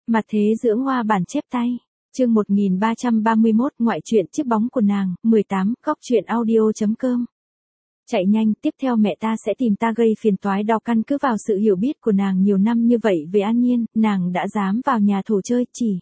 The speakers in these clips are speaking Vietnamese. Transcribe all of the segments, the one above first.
Mặt thế dưỡng hoa bản chép tay. Chương 1331 ngoại truyện chiếc bóng của nàng, 18, góc truyện audio.com. Chạy nhanh, tiếp theo mẹ ta sẽ tìm ta gây phiền toái đó. Căn cứ vào sự hiểu biết của nàng nhiều năm như vậy về An Nhiên, nàng đã dám vào nhà thổ chơi, chỉ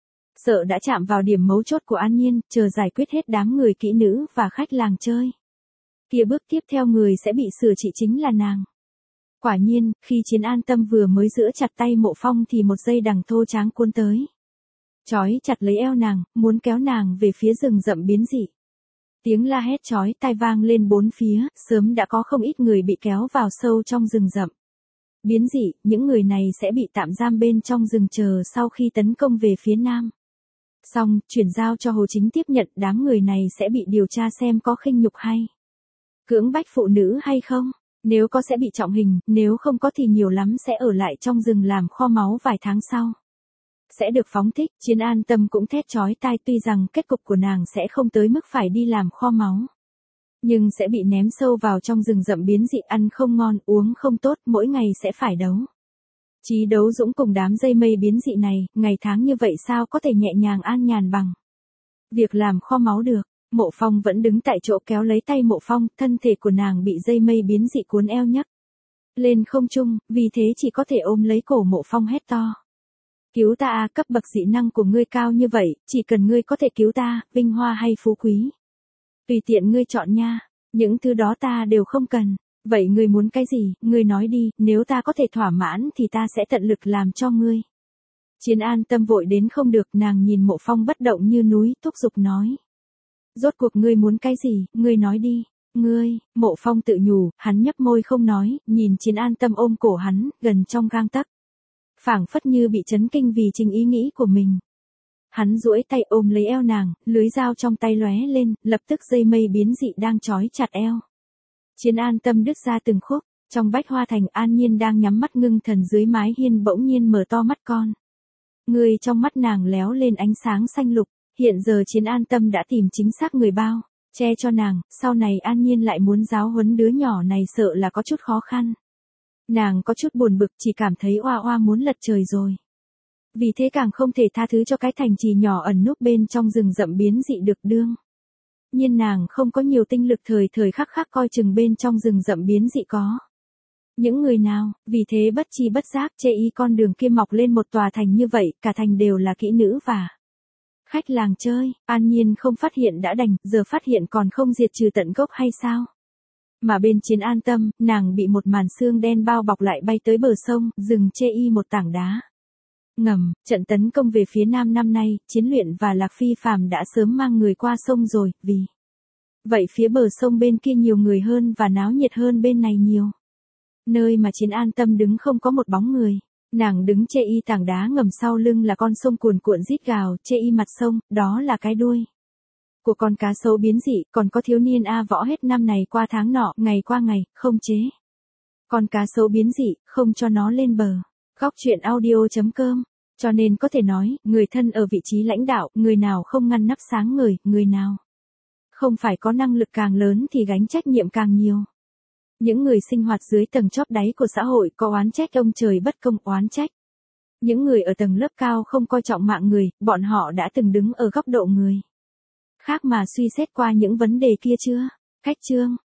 sợ đã chạm vào điểm mấu chốt của An Nhiên, chờ giải quyết hết đám người kỹ nữ và khách làng chơi. Kia bước tiếp theo người sẽ bị sửa trị chính là nàng. Quả nhiên, khi Chiến An Tâm vừa mới giữ chặt tay Mộ Phong thì một dây đằng thô tráng cuốn tới. Chói chặt lấy eo nàng, muốn kéo nàng về phía rừng rậm biến dị. Tiếng la hét chói tai vang lên bốn phía, sớm đã có không ít người bị kéo vào sâu trong rừng rậm. Biến dị, những người này sẽ bị tạm giam bên trong rừng chờ sau khi tấn công về phía nam. Xong, chuyển giao cho Hồ Chính tiếp nhận, đám người này sẽ bị điều tra xem có khinh nhục hay cưỡng bách phụ nữ hay không. Nếu có sẽ bị trọng hình, nếu không có thì nhiều lắm sẽ ở lại trong rừng làm kho máu vài tháng sau. Sẽ được phóng thích. Chiến An Tâm cũng thét chói tai, tuy rằng kết cục của nàng sẽ không tới mức phải đi làm kho máu. Nhưng sẽ bị ném sâu vào trong rừng rậm biến dị, ăn không ngon, uống không tốt, mỗi ngày sẽ phải đấu. Chí đấu dũng cùng đám dây mây biến dị này, ngày tháng như vậy sao có thể nhẹ nhàng an nhàn bằng việc làm kho máu được. Mộ Phong vẫn đứng tại chỗ kéo lấy tay Mộ Phong, thân thể của nàng bị dây mây biến dị cuốn eo nhấc lên không trung, vì thế chỉ có thể ôm lấy cổ Mộ Phong hét to. Cứu ta à, cấp bậc dị năng của ngươi cao như vậy, chỉ cần ngươi có thể cứu ta, vinh hoa hay phú quý. Tùy tiện ngươi chọn nha, những thứ đó ta đều không cần. Vậy ngươi muốn cái gì, ngươi nói đi, nếu ta có thể thỏa mãn thì ta sẽ tận lực làm cho ngươi. Chiến An Tâm vội đến không được, nàng nhìn Mộ Phong bất động như núi, thúc giục nói. Rốt cuộc ngươi muốn cái gì, ngươi nói đi. Ngươi, Mộ Phong tự nhủ, hắn nhấp môi không nói, nhìn Chiến An Tâm ôm cổ hắn, gần trong gang tấc. Phảng phất như bị chấn kinh vì chính ý nghĩ của mình. Hắn duỗi tay ôm lấy eo nàng, lưới dao trong tay lóe lên, lập tức dây mây biến dị đang trói chặt eo. Chiến An Tâm đứt ra từng khúc, trong Bách Hoa Thành An Nhiên đang nhắm mắt ngưng thần dưới mái hiên bỗng nhiên mở to mắt con. Người trong mắt nàng léo lên ánh sáng xanh lục, hiện giờ Chiến An Tâm đã tìm chính xác người bao che cho nàng, sau này An Nhiên lại muốn giáo huấn đứa nhỏ này sợ là có chút khó khăn. Nàng có chút buồn bực, chỉ cảm thấy oa oa muốn lật trời rồi. Vì thế càng không thể tha thứ cho cái thành trì nhỏ ẩn núp bên trong rừng rậm biến dị được đương. Nhưng nàng không có nhiều tinh lực thời khắc khắc coi chừng bên trong rừng rậm biến dị có những người nào, vì thế bất chi bất giác chê ý con đường kia mọc lên một tòa thành như vậy, cả thành đều là kỹ nữ và khách làng chơi. An Nhiên không phát hiện đã đành, giờ phát hiện còn không diệt trừ tận gốc hay sao? Mà bên Chiến An Tâm, nàng bị một màn sương đen bao bọc lại bay tới bờ sông, dừng chê y một tảng đá ngầm. Trận tấn công về phía nam năm nay, Chiến Luyện và Lạc Phi Phàm đã sớm mang người qua sông rồi, vì vậy phía bờ sông bên kia nhiều người hơn và náo nhiệt hơn bên này nhiều. Nơi mà Chiến An Tâm đứng không có một bóng người. Nàng đứng chê y tảng đá ngầm, sau lưng là con sông cuồn cuộn rít gào, chê y mặt sông, đó là cái đuôi của con cá sấu biến dị, còn có thiếu niên A Võ hết năm này qua tháng nọ, ngày qua ngày, không chế con cá sấu biến dị, không cho nó lên bờ. Góc truyện audio.com. Cho nên có thể nói, người thân ở vị trí lãnh đạo, người nào không ngăn nắp sáng ngời, người nào không phải có năng lực càng lớn thì gánh trách nhiệm càng nhiều. Những người sinh hoạt dưới tầng chóp đáy của xã hội có oán trách ông trời bất công, oán trách những người ở tầng lớp cao không coi trọng mạng người, bọn họ đã từng đứng ở góc độ người khác mà suy xét qua những vấn đề kia chưa? Cách chương